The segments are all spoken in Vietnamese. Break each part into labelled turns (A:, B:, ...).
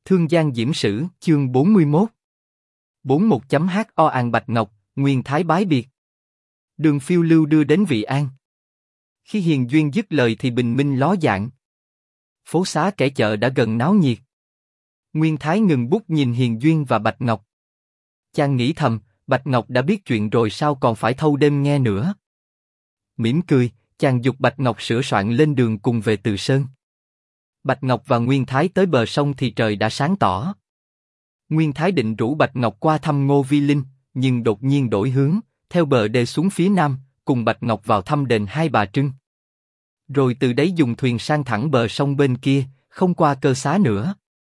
A: Thương Giang Diễm Sử, chương 41. 41.ho An Bạch Ngọc, Nguyên Thái bái biệt. Đường phiêu lưu đưa đến Vị An. Khi Hiền Duyên dứt lời thì bình minh ló dạng. Phố xá kẻ chợ đã gần náo nhiệt. Nguyên Thái ngừng bút nhìn Hiền Duyên và Bạch Ngọc. Chàng nghĩ thầm, Bạch Ngọc đã biết chuyện rồi sao còn phải thâu đêm nghe nữa. Mỉm cười, chàng giục Bạch Ngọc sửa soạn lên đường cùng về Từ Sơn. Bạch Ngọc và Nguyên Thái tới bờ sông thì trời đã sáng tỏ. Nguyên Thái định rủ Bạch Ngọc qua thăm Ngô Vi Linh, nhưng đột nhiên đổi hướng, theo bờ đê xuống phía nam, cùng Bạch Ngọc vào thăm đền Hai Bà Trưng. Rồi từ đấy dùng thuyền sang thẳng bờ sông bên kia, không qua Cơ Xá nữa.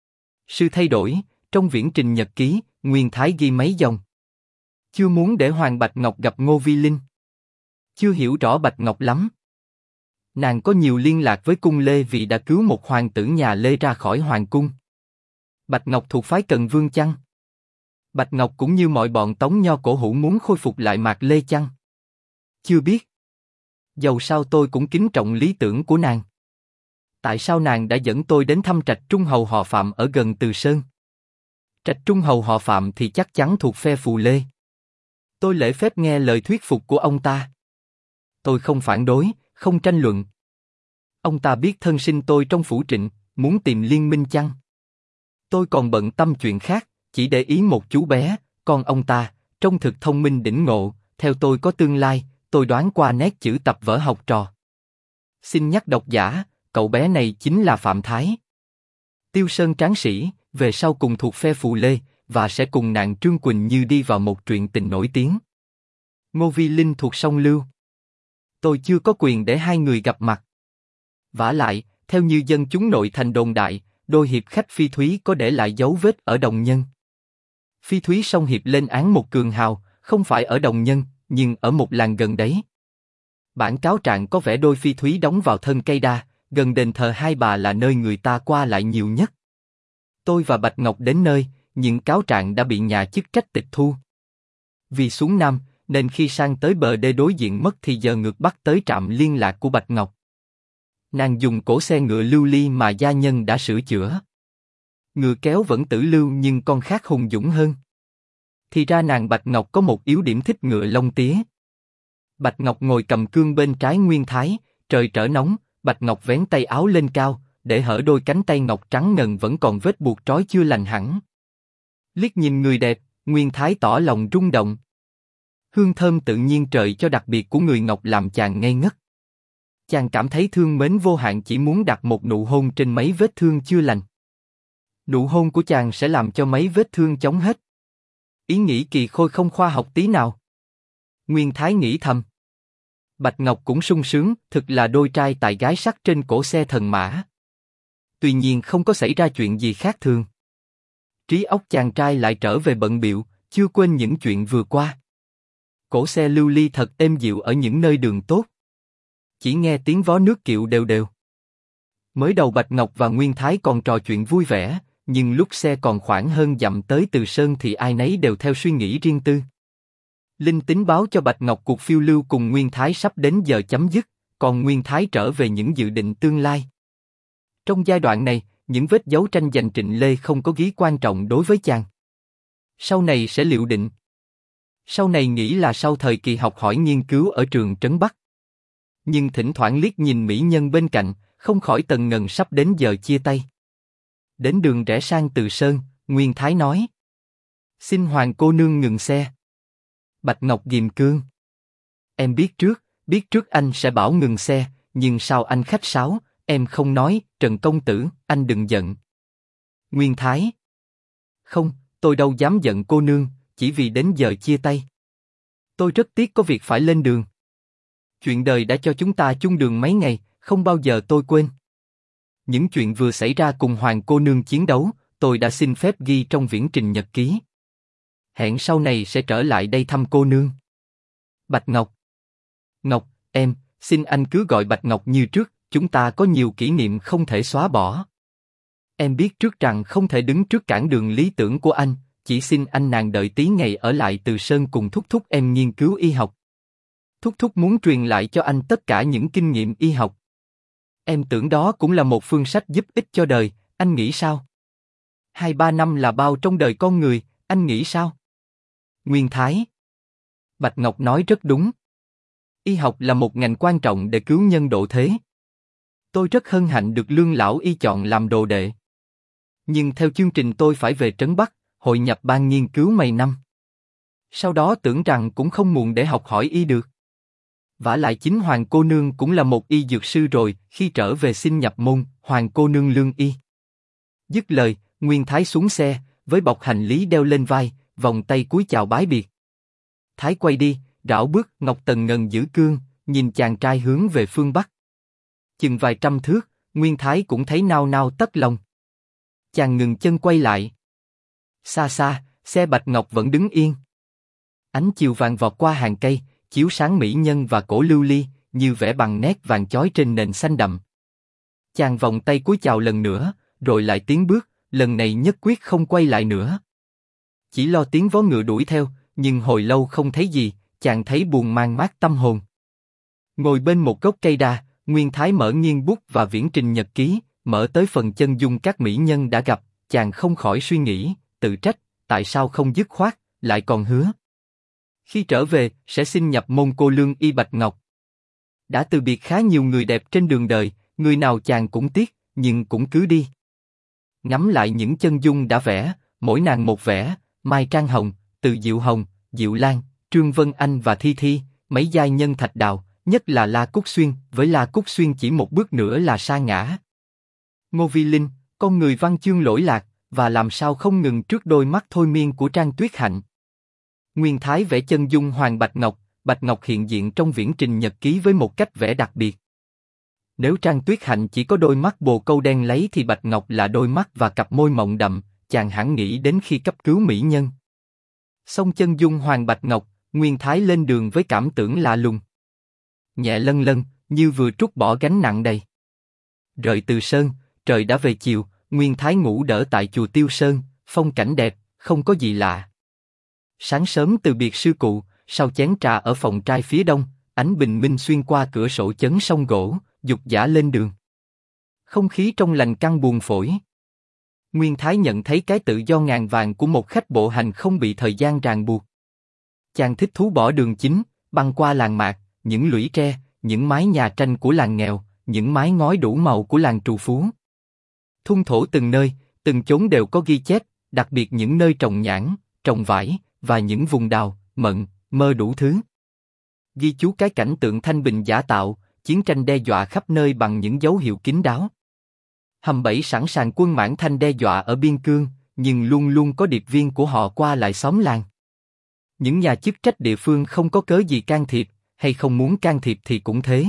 A: Sự thay đổi, trong viễn trình nhật ký, Nguyên Thái ghi mấy dòng. Chưa muốn để Hoàng Bạch Ngọc gặp Ngô Vi Linh. Chưa hiểu rõ Bạch Ngọc lắm. Nàng có nhiều liên lạc với cung Lê vì đã cứu một hoàng tử nhà Lê ra khỏi hoàng cung. Bạch Ngọc thuộc phái Cần Vương chăng? Bạch Ngọc cũng như mọi bọn Tống Nho cổ hủ muốn khôi phục lại Mạc Lê chăng? Chưa biết. Dầu sao tôi cũng kính trọng lý tưởng của nàng. Tại sao nàng đã dẫn tôi đến thăm trạch trung hầu họ Phạm ở gần Từ Sơn? Trạch trung hầu họ Phạm thì chắc chắn thuộc phe Phù Lê. Tôi lễ phép nghe lời thuyết phục của ông ta. Tôi không phản đối, không tranh luận. Ông ta biết thân sinh tôi trong phủ Trịnh, muốn tìm liên minh chăng? Tôi còn bận tâm chuyện khác, chỉ để ý một chú bé, con ông ta, trông thực thông minh đỉnh ngộ, theo tôi có tương lai, tôi đoán qua nét chữ tập vở học trò. Xin nhắc độc giả, cậu bé này chính là Phạm Thái. Tiêu Sơn tráng sĩ, về sau cùng thuộc phe Phù Lê, và sẽ cùng nàng Trương Quỳnh Như đi vào một truyện tình nổi tiếng. Ngô Vi Linh thuộc song Lưu. Tôi chưa có quyền để hai người gặp mặt. Vả lại, theo như dân chúng nội thành đồn đại, đôi hiệp khách Phi Thúy có để lại dấu vết ở Đồng Nhân. Phi Thúy song hiệp lên án một cường hào, không phải ở Đồng Nhân, nhưng ở một làng gần đấy. Bản cáo trạng có vẻ đôi Phi Thúy đóng vào thân cây đa, gần đền thờ Hai Bà là nơi người ta qua lại nhiều nhất. Tôi và Bạch Ngọc đến nơi, nhưng cáo trạng đã bị nhà chức trách tịch thu. Vì xuống Nam, nên khi sang tới bờ đê đối diện mất thì giờ ngược Bắc tới trạm liên lạc của Bạch Ngọc. Nàng dùng cỗ xe ngựa lưu ly mà gia nhân đã sửa chữa. Ngựa kéo vẫn tử lưu nhưng con khác hùng dũng hơn. Thì ra nàng Bạch Ngọc có một yếu điểm thích ngựa lông tía. Bạch Ngọc ngồi cầm cương bên trái Nguyên Thái, trời trở nóng, Bạch Ngọc vén tay áo lên cao, để hở đôi cánh tay ngọc trắng ngần vẫn còn vết buộc trói chưa lành hẳn. Liếc nhìn người đẹp, Nguyên Thái tỏ lòng rung động. Hương thơm tự nhiên trời cho đặc biệt của người ngọc làm chàng ngây ngất. Chàng cảm thấy thương mến vô hạn, chỉ muốn đặt một nụ hôn trên mấy vết thương chưa lành. Nụ hôn của chàng sẽ làm cho mấy vết thương chóng hết. Ý nghĩ kỳ khôi không khoa học tí nào. Nguyên Thái nghĩ thầm. Bạch Ngọc cũng sung sướng, thực là đôi trai tài gái sắc trên cổ xe thần mã. Tuy nhiên không có xảy ra chuyện gì khác thường. Trí óc chàng trai lại trở về bận bịu, chưa quên những chuyện vừa qua. Cổ xe lưu ly thật êm dịu ở những nơi đường tốt. Chỉ nghe tiếng vó nước kiệu đều đều. Mới đầu Bạch Ngọc và Nguyên Thái còn trò chuyện vui vẻ, nhưng lúc xe còn khoảng hơn dặm tới Từ Sơn thì ai nấy đều theo suy nghĩ riêng tư. Linh tính báo cho Bạch Ngọc cuộc phiêu lưu cùng Nguyên Thái sắp đến giờ chấm dứt, còn Nguyên Thái trở về những dự định tương lai. Trong giai đoạn này, những vết dấu tranh giành Trịnh Lê không có ghi quan trọng đối với chàng. Sau này sẽ liệu định. Sau này nghĩ là sau thời kỳ học hỏi nghiên cứu ở trường Trấn Bắc. Nhưng thỉnh thoảng liếc nhìn mỹ nhân bên cạnh, không khỏi tần ngần sắp đến giờ chia tay. Đến đường rẽ sang Từ Sơn, Nguyên Thái nói: xin Hoàng cô nương ngừng xe. Bạch Ngọc ghim cương. Em biết trước anh sẽ bảo ngừng xe, nhưng sao anh khách sáo, em không nói, Trần công tử, anh đừng giận. Nguyên Thái: không, tôi đâu dám giận cô nương, chỉ vì đến giờ chia tay. Tôi rất tiếc có việc phải lên đường. Chuyện đời đã cho chúng ta chung đường mấy ngày, không bao giờ tôi quên. Những chuyện vừa xảy ra cùng Hoàng cô nương chiến đấu, tôi đã xin phép ghi trong viễn trình nhật ký. Hẹn sau này sẽ trở lại đây thăm cô nương. Bạch Ngọc. Ngọc, em, xin anh cứ gọi Bạch Ngọc như trước, chúng ta có nhiều kỷ niệm không thể xóa bỏ. Em biết trước rằng không thể đứng trước cản đường lý tưởng của anh, chỉ xin anh nàng đợi tí ngày ở lại Từ Sơn cùng Thúc Thúc em nghiên cứu y học. Thúc Thúc muốn truyền lại cho anh tất cả những kinh nghiệm y học. Em tưởng đó cũng là một phương sách giúp ích cho đời, anh nghĩ sao? 2-3 năm là bao trong đời con người, anh nghĩ sao? Nguyên Thái. Bạch Ngọc nói rất đúng. Y học là một ngành quan trọng để cứu nhân độ thế. Tôi rất hân hạnh được Lương lão y chọn làm đồ đệ. Nhưng theo chương trình tôi phải về Trấn Bắc, hội nhập ban nghiên cứu mấy năm. Sau đó tưởng rằng cũng không muộn để học hỏi y được. Vả lại chính Hoàng cô nương cũng là một y dược sư rồi, khi trở về xin nhập môn, Hoàng cô nương lương y. Dứt lời, Nguyên Thái xuống xe, với bọc hành lý đeo lên vai, vòng tay cúi chào bái biệt. Thái quay đi, rảo bước, Ngọc Tần ngần giữ cương, nhìn chàng trai hướng về phương Bắc. Chừng vài trăm thước, Nguyên Thái cũng thấy nao nao tất lòng. Chàng ngừng chân quay lại. Xa xa, xe Bạch Ngọc vẫn đứng yên. Ánh chiều vàng vọt qua hàng cây, chiếu sáng mỹ nhân và cổ lưu ly, như vẽ bằng nét vàng chói trên nền xanh đậm. Chàng vòng tay cúi chào lần nữa, rồi lại tiến bước, lần này nhất quyết không quay lại nữa. Chỉ lo tiếng vó ngựa đuổi theo, nhưng hồi lâu không thấy gì, chàng thấy buồn man mát tâm hồn. Ngồi bên một gốc cây đa, Nguyên Thái mở nghiêng bút và viễn trình nhật ký, mở tới phần chân dung các mỹ nhân đã gặp, chàng không khỏi suy nghĩ, tự trách, tại sao không dứt khoát, lại còn hứa. Khi trở về, sẽ xin nhập môn cô lương y Bạch Ngọc. Đã từ biệt khá nhiều người đẹp trên đường đời, người nào chàng cũng tiếc, nhưng cũng cứ đi. Ngắm lại những chân dung đã vẽ, mỗi nàng một vẻ, Mai Trang Hồng, Từ Diệu Hồng, Diệu Lan, Trương Vân Anh và Thi Thi, mấy giai nhân thạch đào, nhất là La Cúc Xuyên, với La Cúc Xuyên chỉ một bước nữa là sa ngã. Ngô Vi Linh, con người văn chương lỗi lạc, và làm sao không ngừng trước đôi mắt thôi miên của Trang Tuyết Hạnh. Nguyên Thái vẽ chân dung Hoàng Bạch Ngọc hiện diện trong viễn trình nhật ký với một cách vẽ đặc biệt. Nếu Trang Tuyết Hạnh chỉ có đôi mắt bồ câu đen lấy thì Bạch Ngọc là đôi mắt và cặp môi mọng đậm, chàng hẳn nghĩ đến khi cấp cứu mỹ nhân. Xong chân dung Hoàng Bạch Ngọc, Nguyên Thái lên đường với cảm tưởng lạ lùng. Nhẹ lân lân, như vừa trút bỏ gánh nặng đầy. Rời Từ Sơn, trời đã về chiều, Nguyên Thái ngủ đỡ tại chùa Tiêu Sơn, phong cảnh đẹp, không có gì lạ. Sáng sớm từ biệt sư cụ, sau chén trà ở phòng trai phía đông, ánh bình minh xuyên qua cửa sổ chấn sông gỗ, dục dã lên đường. Không khí trong lành căng buồn phổi. Nguyên Thái nhận thấy cái tự do ngàn vàng của một khách bộ hành không bị thời gian ràng buộc. Chàng thích thú bỏ đường chính, băng qua làng mạc, những lũy tre, những mái nhà tranh của làng nghèo, những mái ngói đủ màu của làng trù phú. Thung thổ từng nơi, từng chốn đều có ghi chép, đặc biệt những nơi trồng nhãn, trồng vải, và những vùng đào, mận, mơ đủ thứ. Ghi chú cái cảnh tượng thanh bình giả tạo, chiến tranh đe dọa khắp nơi bằng những dấu hiệu kín đáo. Hầm bẫy sẵn sàng quân Mãn Thanh đe dọa ở biên cương, nhưng luôn luôn có điệp viên của họ qua lại xóm làng. Những nhà chức trách địa phương không có cớ gì can thiệp, hay không muốn can thiệp thì cũng thế.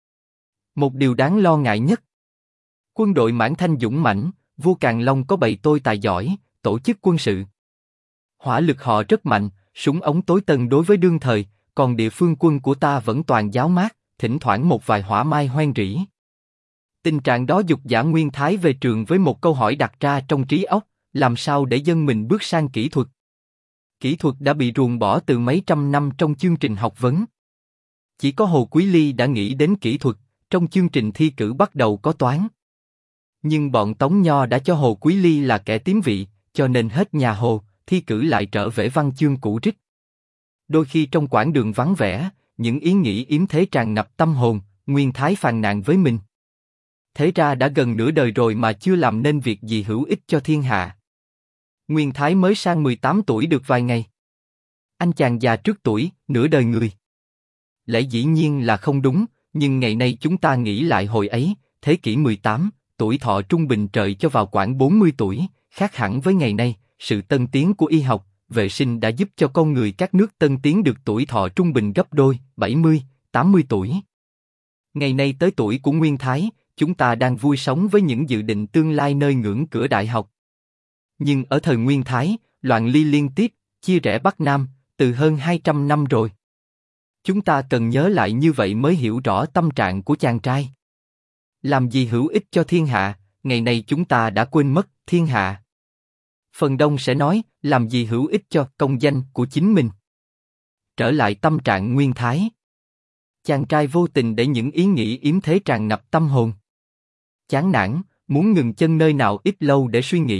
A: Một điều đáng lo ngại nhất. Quân đội Mãn Thanh dũng mãnh, vua Càn Long có bầy tôi tài giỏi, tổ chức quân sự. Hỏa lực họ rất mạnh, súng ống tối tân đối với đương thời, còn địa phương quân của ta vẫn toàn giáo mát, thỉnh thoảng một vài hỏa mai hoen rỉ. Tình trạng đó dục dã Nguyên Thái về trường với một câu hỏi đặt ra trong trí óc, làm sao để dân mình bước sang kỹ thuật? Kỹ thuật đã bị ruồng bỏ từ mấy trăm năm trong chương trình học vấn. Chỉ có Hồ Quý Ly đã nghĩ đến kỹ thuật, trong chương trình thi cử bắt đầu có toán. Nhưng bọn Tống Nho đã cho Hồ Quý Ly là kẻ tím vị, cho nên hết nhà Hồ, thi cử lại trở về văn chương cũ rích. Đôi khi trong quãng đường vắng vẻ, những ý nghĩ yếm thế tràn ngập tâm hồn, Nguyên Thái phàn nàn với mình. Thế ra đã gần nửa đời rồi mà chưa làm nên việc gì hữu ích cho thiên hạ. Nguyên Thái mới sang 18 tuổi được vài ngày. Anh chàng già trước tuổi, nửa đời người. Lẽ dĩ nhiên là không đúng, nhưng ngày nay chúng ta nghĩ lại hồi ấy, thế kỷ 18, tuổi thọ trung bình trời cho vào khoảng 40 tuổi, khác hẳn với ngày nay, sự tân tiến của y học, vệ sinh đã giúp cho con người các nước tân tiến được tuổi thọ trung bình gấp đôi, 70, 80 tuổi. Ngày nay tới tuổi của Nguyên Thái, chúng ta đang vui sống với những dự định tương lai nơi ngưỡng cửa đại học. Nhưng ở thời Nguyên Thái, loạn ly liên tiếp, chia rẽ Bắc Nam, từ hơn 200 năm rồi. Chúng ta cần nhớ lại như vậy mới hiểu rõ tâm trạng của chàng trai. Làm gì hữu ích cho thiên hạ, ngày nay chúng ta đã quên mất thiên hạ. Phần đông sẽ nói, làm gì hữu ích cho công danh của chính mình. Trở lại tâm trạng Nguyên Thái. Chàng trai vô tình để những ý nghĩ yếm thế tràn ngập tâm hồn. Chán nản, muốn ngừng chân nơi nào ít lâu để suy nghĩ,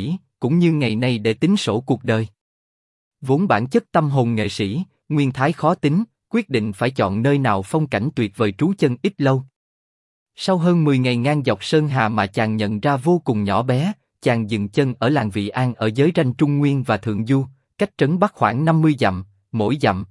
A: cũng như ngày nay để tính sổ cuộc đời. Vốn bản chất tâm hồn nghệ sĩ, Nguyên Thái khó tính, quyết định phải chọn nơi nào phong cảnh tuyệt vời trú chân ít lâu. Sau hơn 10 ngày ngang dọc sơn hà mà chàng nhận ra vô cùng nhỏ bé, chàng dừng chân ở làng Vị An ở giới ranh Trung Nguyên và Thượng Du, cách trấn Bắc khoảng 50 dặm, mỗi dặm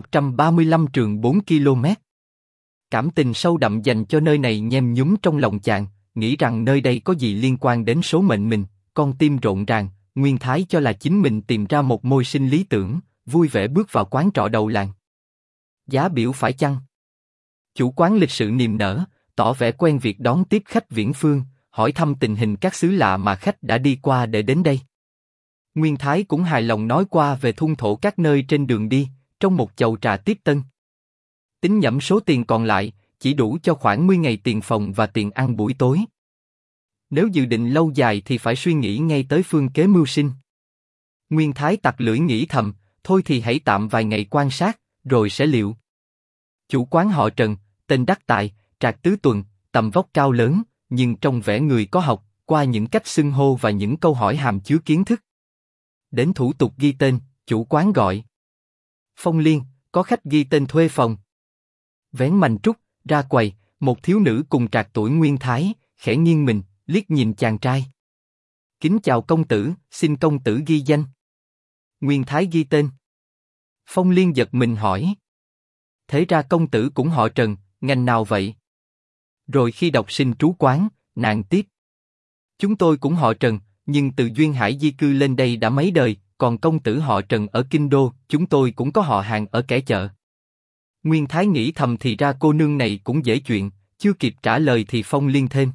A: 135 trường 4 km. Cảm tình sâu đậm dành cho nơi này nhem nhúm trong lòng chàng, nghĩ rằng nơi đây có gì liên quan đến số mệnh mình, con tim rộn ràng, Nguyên Thái cho là chính mình tìm ra một môi sinh lý tưởng, vui vẻ bước vào quán trọ đầu làng. Giá biểu phải chăng? Chủ quán lịch sự niềm nở, tỏ vẻ quen việc đón tiếp khách viễn phương, hỏi thăm tình hình các xứ lạ mà khách đã đi qua để đến đây. Nguyên Thái cũng hài lòng nói qua về thung thổ các nơi trên đường đi, trong một chầu trà tiếp tân. Tính nhẩm số tiền còn lại, chỉ đủ cho khoảng 10 ngày tiền phòng và tiền ăn buổi tối. Nếu dự định lâu dài thì phải suy nghĩ ngay tới phương kế mưu sinh. Nguyên Thái tặc lưỡi nghĩ thầm, thôi thì hãy tạm vài ngày quan sát, rồi sẽ liệu. Chủ quán họ Trần, tên đắc tài, trạc tứ tuần, tầm vóc cao lớn, nhưng trong vẻ người có học, qua những cách xưng hô và những câu hỏi hàm chứa kiến thức. Đến thủ tục ghi tên, chủ quán gọi. Phong Liên, có khách ghi tên thuê phòng. Vén mành trúc, ra quầy, một thiếu nữ cùng trạc tuổi Nguyên Thái, khẽ nghiêng mình, liếc nhìn chàng trai. Kính chào công tử, xin công tử ghi danh. Nguyên Thái ghi tên. Phong Liên giật mình hỏi. Thế ra công tử cũng họ Trần, ngành nào vậy? Rồi khi đọc sinh trú quán, nàng tiếp. Chúng tôi cũng họ Trần, nhưng từ Duyên Hải di cư lên đây đã mấy đời, còn công tử họ Trần ở Kinh Đô, chúng tôi cũng có họ hàng ở kẻ chợ. Nguyên Thái nghĩ thầm thì ra cô nương này cũng dễ chuyện, chưa kịp trả lời thì Phong Liên thêm.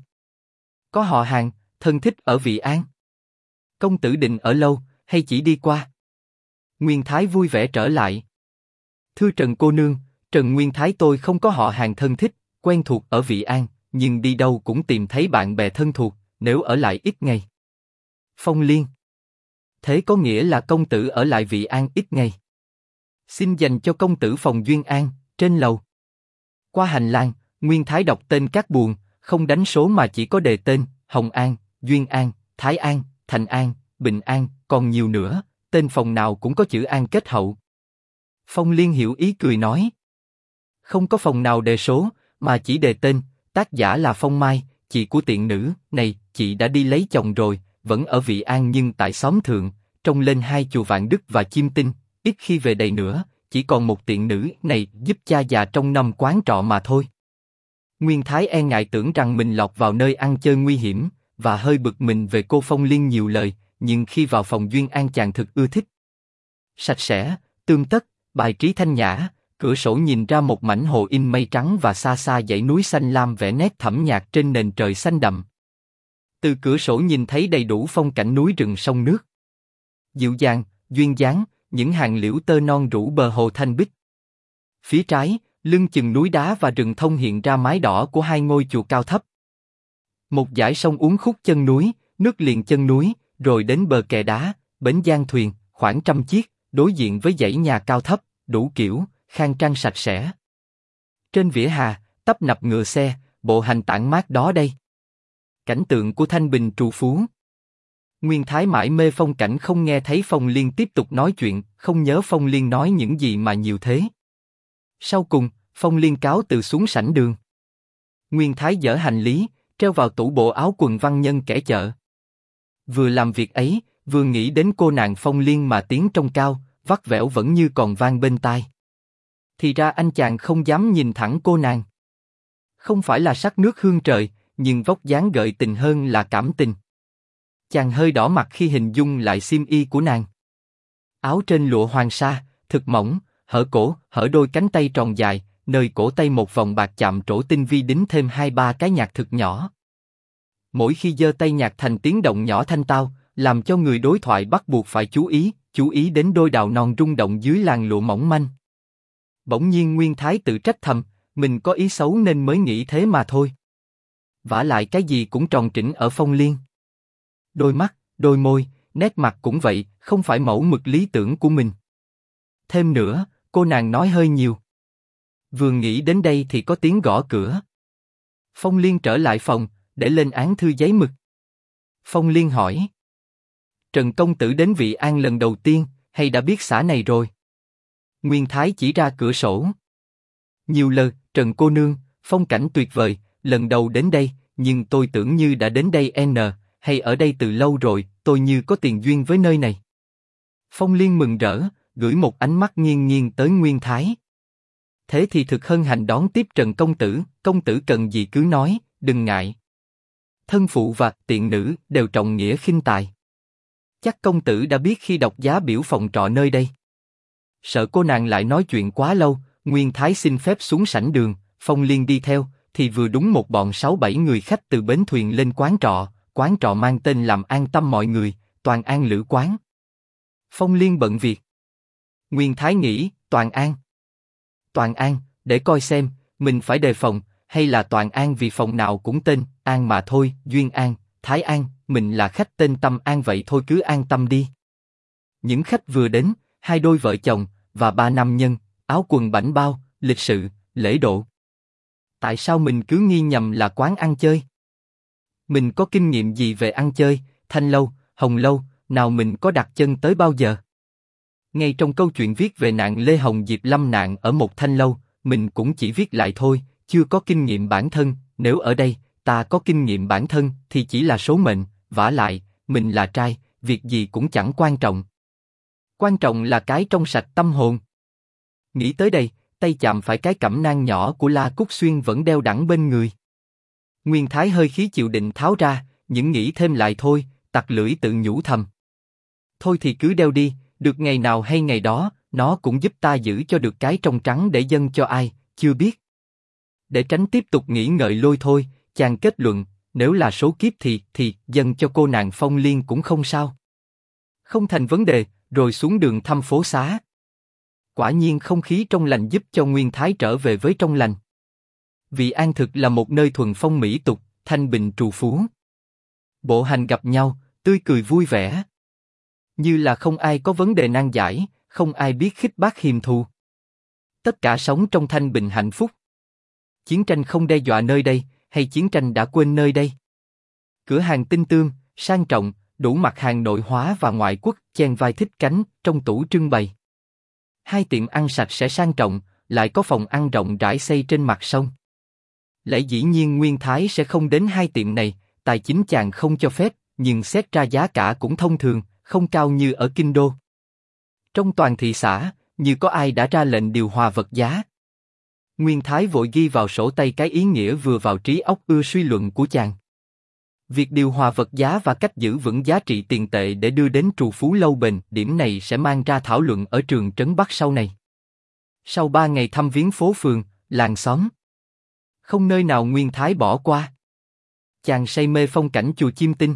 A: Có họ hàng, thân thích ở Vị An. Công tử định ở lâu, hay chỉ đi qua? Nguyên Thái vui vẻ trở lại. Thưa Trần cô nương, Trần Nguyên Thái tôi không có họ hàng thân thích, quen thuộc ở Vị An, nhưng đi đâu cũng tìm thấy bạn bè thân thuộc, nếu ở lại ít ngày. Phong Liên. Thế có nghĩa là công tử ở lại Vị An ít ngày. Xin dành cho công tử phòng Duyên An, trên lầu. Qua hành lang, Nguyên Thái đọc tên các buồng, không đánh số mà chỉ có đề tên, Hồng An, Duyên An, Thái An, Thành An, Bình An, còn nhiều nữa, tên phòng nào cũng có chữ An kết hậu. Phong Liên hiểu ý cười nói. Không có phòng nào đề số, mà chỉ đề tên, tác giả là Phong Mai, chị của tiện nữ, này, chị đã đi lấy chồng rồi, vẫn ở Vị An nhưng tại xóm thượng, trông lên hai chùa Vạn Đức và Chiêm Tinh, ít khi về đây nữa, chỉ còn một tiện nữ này giúp cha già trong năm quán trọ mà thôi. Nguyên Thái e ngại tưởng rằng mình lọt vào nơi ăn chơi nguy hiểm, và hơi bực mình về cô Phong Liên nhiều lời, nhưng khi vào phòng Duyên An chàng thực ưa thích. Sạch sẽ, tươm tất, bài trí thanh nhã, cửa sổ nhìn ra một mảnh hồ in mây trắng và xa xa dãy núi xanh lam vẽ nét thẫm nhạt trên nền trời xanh đậm. Từ cửa sổ nhìn thấy đầy đủ phong cảnh núi rừng sông nước. Dịu dàng, duyên dáng, những hàng liễu tơ non rủ bờ hồ thanh bích. Phía trái, lưng chừng núi đá và rừng thông hiện ra mái đỏ của hai ngôi chùa cao thấp. Một dải sông uốn khúc chân núi, nước liền chân núi, rồi đến bờ kè đá, bến giang thuyền, khoảng 100 chiếc, đối diện với dãy nhà cao thấp, đủ kiểu, khang trang sạch sẽ. Trên vỉa hà, tấp nập ngựa xe, bộ hành tản mát đó đây. Cảnh tượng của thanh bình trù phú. Nguyên Thái mãi mê phong cảnh không nghe thấy Phong Liên tiếp tục nói chuyện, không nhớ Phong Liên nói những gì mà nhiều thế. Sau cùng, Phong Liên cáo từ xuống sảnh đường. Nguyên Thái dỡ hành lý, treo vào tủ bộ áo quần văn nhân kẻ chợ. Vừa làm việc ấy, vừa nghĩ đến cô nàng Phong Liên mà tiếng trong cao, vắt vẻo vẫn như còn vang bên tai. Thì ra anh chàng không dám nhìn thẳng cô nàng. Không phải là sắc nước hương trời, nhưng vóc dáng gợi tình hơn là cảm tình. Chàng hơi đỏ mặt khi hình dung lại xiêm y của nàng. Áo trên lụa hoàng sa, thực mỏng, hở cổ, hở đôi cánh tay tròn dài, nơi cổ tay một vòng bạc chạm trổ tinh vi đính thêm 2-3 cái nhạc thực nhỏ. Mỗi khi giơ tay nhạc thành tiếng động nhỏ thanh tao, làm cho người đối thoại bắt buộc phải chú ý đến đôi đào non rung động dưới làn lụa mỏng manh. Bỗng nhiên Nguyên Thái tự trách thầm, mình có ý xấu nên mới nghĩ thế mà thôi. Vả lại cái gì cũng tròn trĩnh ở Phong Liên. Đôi mắt, đôi môi, nét mặt cũng vậy, không phải mẫu mực lý tưởng của mình. Thêm nữa, cô nàng nói hơi nhiều. Vừa nghĩ đến đây thì có tiếng gõ cửa. Phong Liên trở lại phòng, để lên án thư giấy mực. Phong Liên hỏi. Trần công tử đến Vị An lần đầu tiên, hay đã biết xã này rồi? Nguyên Thái chỉ ra cửa sổ. Nhiều lời, Trần cô nương, phong cảnh tuyệt vời, lần đầu đến đây, nhưng tôi tưởng như đã đến đây hay ở đây từ lâu rồi, tôi như có tiền duyên với nơi này. Phong Liên mừng rỡ, gửi một ánh mắt nghiêng nghiêng tới Nguyên Thái. Thế thì thực hân hạnh đón tiếp Trần công tử cần gì cứ nói, đừng ngại. Thân phụ và tiện nữ đều trọng nghĩa khinh tài. Chắc công tử đã biết khi đọc giá biểu phòng trọ nơi đây. Sợ cô nàng lại nói chuyện quá lâu, Nguyên Thái xin phép xuống sảnh đường, Phong Liên đi theo, thì vừa đúng một bọn 6-7 người khách từ bến thuyền lên quán trọ mang tên làm an tâm mọi người, Toàn An Lữ Quán. Phong Liên bận việc. Nguyên Thái nghĩ, Toàn An, để coi xem, mình phải đề phòng, hay là Toàn An vì phòng nào cũng tên An mà thôi, Duyên An, Thái An, mình là khách tên Tâm An vậy thôi cứ an tâm đi. Những khách vừa đến, 2 đôi vợ chồng, và 3 nam nhân, áo quần bảnh bao, lịch sự, lễ độ. Tại sao mình cứ nghi nhầm là quán ăn chơi? Mình có kinh nghiệm gì về ăn chơi, Thanh Lâu, Hồng Lâu, nào mình có đặt chân tới bao giờ? Ngay trong câu chuyện viết về nạn Lê Hồng Diệp lâm nạn ở một Thanh Lâu, mình cũng chỉ viết lại thôi, chưa có kinh nghiệm bản thân, nếu ở đây, ta có kinh nghiệm bản thân thì chỉ là số mệnh, vả lại, mình là trai, việc gì cũng chẳng quan trọng. Quan trọng là cái trong sạch tâm hồn. Nghĩ tới đây, tay chạm phải cái cẩm nang nhỏ của La Cúc Xuyên vẫn đeo đẳng bên người. Nguyên Thái hơi khí chịu định tháo ra, những nghĩ thêm lại thôi, tặc lưỡi tự nhủ thầm. Thôi thì cứ đeo đi, được ngày nào hay ngày đó, nó cũng giúp ta giữ cho được cái trong trắng để dâng cho ai, chưa biết. Để tránh tiếp tục nghĩ ngợi lôi thôi, chàng kết luận, nếu là số kiếp thì dâng cho cô nàng Phong Liên cũng không sao. Không thành vấn đề, rồi xuống đường thăm phố xá. Quả nhiên không khí trong lành giúp cho Nguyên Thái trở về với trong lành. Vị An thực là một nơi thuần phong mỹ tục, thanh bình trù phú. Bộ hành gặp nhau, tươi cười vui vẻ. Như là không ai có vấn đề nan giải, không ai biết khích bác hiềm thù. Tất cả sống trong thanh bình hạnh phúc. Chiến tranh không đe dọa nơi đây, hay chiến tranh đã quên nơi đây. Cửa hàng tinh tươm, sang trọng, đủ mặt hàng nội hóa và ngoại quốc, chen vai thích cánh, trong tủ trưng bày. 2 tiệm ăn sạch sẽ sang trọng, lại có phòng ăn rộng rãi xây trên mặt sông. Lẽ dĩ nhiên Nguyên Thái sẽ không đến 2 tiệm này, tài chính chàng không cho phép, nhưng xét ra giá cả cũng thông thường, không cao như ở Kinh Đô. Trong toàn thị xã, như có ai đã ra lệnh điều hòa vật giá. Nguyên Thái vội ghi vào sổ tay cái ý nghĩa vừa vào trí óc ưa suy luận của chàng. Việc điều hòa vật giá và cách giữ vững giá trị tiền tệ để đưa đến trù phú lâu bền, điểm này sẽ mang ra thảo luận ở trường Trấn Bắc sau này. Sau 3 ngày thăm viếng phố phường, làng xóm, không nơi nào Nguyên Thái bỏ qua. Chàng say mê phong cảnh chùa Chiêm Tinh.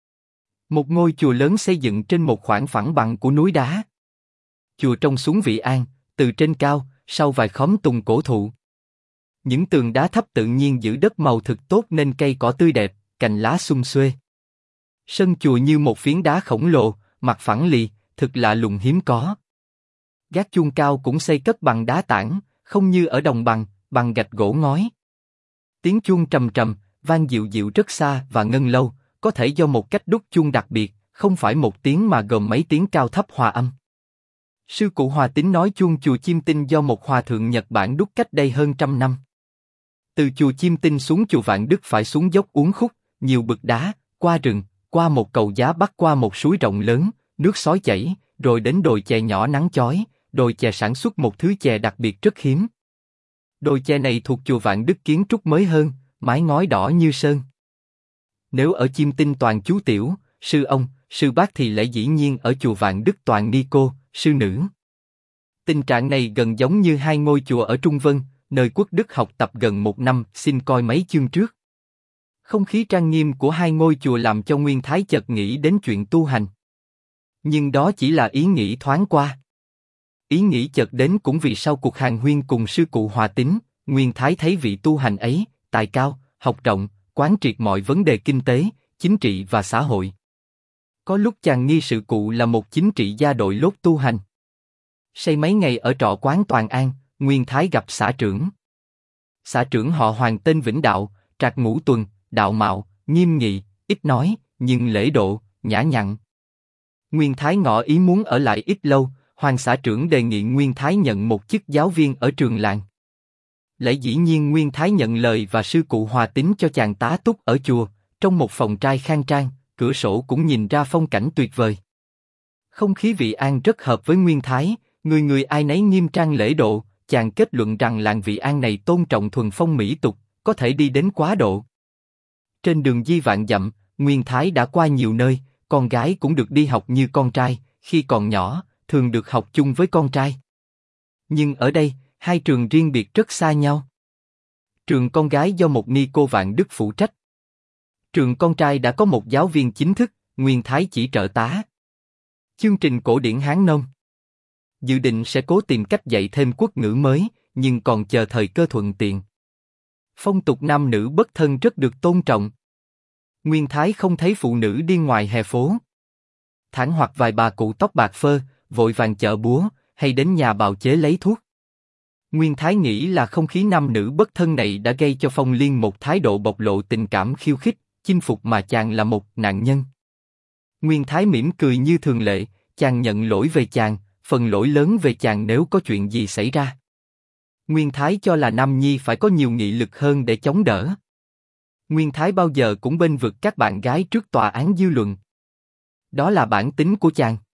A: Một ngôi chùa lớn xây dựng trên một khoảng phẳng bằng của núi đá. Chùa trông xuống Vị An, từ trên cao, sau vài khóm tùng cổ thụ. Những tường đá thấp tự nhiên giữ đất màu thực tốt nên cây cỏ tươi đẹp, cành lá sum xuê. Sân chùa như một phiến đá khổng lồ, mặt phẳng lì, thực lạ lùng hiếm có. Gác chuông cao cũng xây cất bằng đá tảng, không như ở đồng bằng gạch gỗ ngói. Tiếng chuông trầm trầm, vang dịu dịu rất xa và ngân lâu, có thể do một cách đúc chuông đặc biệt, không phải một tiếng mà gồm mấy tiếng cao thấp hòa âm. Sư cụ Hòa Tín nói chuông chùa Chiêm Tinh do một hòa thượng Nhật Bản đúc cách đây hơn 100 năm. Từ chùa Chiêm Tinh xuống chùa Vạn Đức phải xuống dốc uốn khúc, nhiều bậc đá, qua rừng, qua một cầu giá bắc qua một suối rộng lớn, nước xối chảy, rồi đến đồi chè nhỏ nắng chói, đồi chè sản xuất một thứ chè đặc biệt rất hiếm. Đồi chè này thuộc chùa Vạn Đức kiến trúc mới hơn, mái ngói đỏ như sơn. Nếu ở Chiêm Tinh toàn chú tiểu, sư ông, sư bác thì lẽ dĩ nhiên ở chùa Vạn Đức toàn ni cô, sư nữ. Tình trạng này gần giống như 2 ngôi chùa ở Trung Vân, nơi Quốc Đức học tập gần 1 năm, xin coi mấy chương trước. Không khí trang nghiêm của 2 ngôi chùa làm cho Nguyên Thái chợt nghĩ đến chuyện tu hành. Nhưng đó chỉ là ý nghĩ thoáng qua. Ý nghĩ chợt đến cũng vì sau cuộc hàn huyên cùng sư cụ Hòa Tín, Nguyên Thái thấy vị tu hành ấy, tài cao, học rộng, quán triệt mọi vấn đề kinh tế, chính trị và xã hội. Có lúc chàng nghi sự cụ là một chính trị gia đội lốt tu hành. Say mấy ngày ở trọ quán Toàn An, Nguyên Thái gặp xã trưởng. Xã trưởng họ Hoàng tên Vĩnh Đạo, trạc ngũ tuần, đạo mạo, nghiêm nghị, ít nói, nhưng lễ độ, nhã nhặn. Nguyên Thái ngỏ ý muốn ở lại ít lâu, Hoàng xã trưởng đề nghị Nguyên Thái nhận một chức giáo viên ở trường làng. Lẽ dĩ nhiên Nguyên Thái nhận lời và sư cụ hòa tín cho chàng tá túc ở chùa, trong một phòng trai khang trang, cửa sổ cũng nhìn ra phong cảnh tuyệt vời. Không khí Vị An rất hợp với Nguyên Thái, người người ai nấy nghiêm trang lễ độ, chàng kết luận rằng làng Vị An này tôn trọng thuần phong mỹ tục, có thể đi đến quá độ. Trên đường di vạn dặm, Nguyên Thái đã qua nhiều nơi, con gái cũng được đi học như con trai, khi còn nhỏ, thường được học chung với con trai. Nhưng ở đây, hai trường riêng biệt rất xa nhau. Trường con gái do một ni cô Vạn Đức phụ trách. Trường con trai đã có một giáo viên chính thức, Nguyên Thái chỉ trợ tá. Chương trình cổ điển Hán Nông. Dự định sẽ cố tìm cách dạy thêm quốc ngữ mới, nhưng còn chờ thời cơ thuận tiện. Phong tục nam nữ bất thân rất được tôn trọng. Nguyên Thái không thấy phụ nữ đi ngoài hè phố. Thẳng hoặc vài bà cụ tóc bạc phơ, vội vàng chợ búa, hay đến nhà bào chế lấy thuốc. Nguyên Thái nghĩ là không khí nam nữ bất thân này đã gây cho Phong Liên một thái độ bộc lộ tình cảm khiêu khích, chinh phục mà chàng là một nạn nhân. Nguyên Thái mỉm cười như thường lệ, chàng nhận lỗi về chàng, phần lỗi lớn về chàng nếu có chuyện gì xảy ra. Nguyên Thái cho là nam nhi phải có nhiều nghị lực hơn để chống đỡ. Nguyên Thái bao giờ cũng bênh vực các bạn gái trước tòa án dư luận. Đó là bản tính của chàng.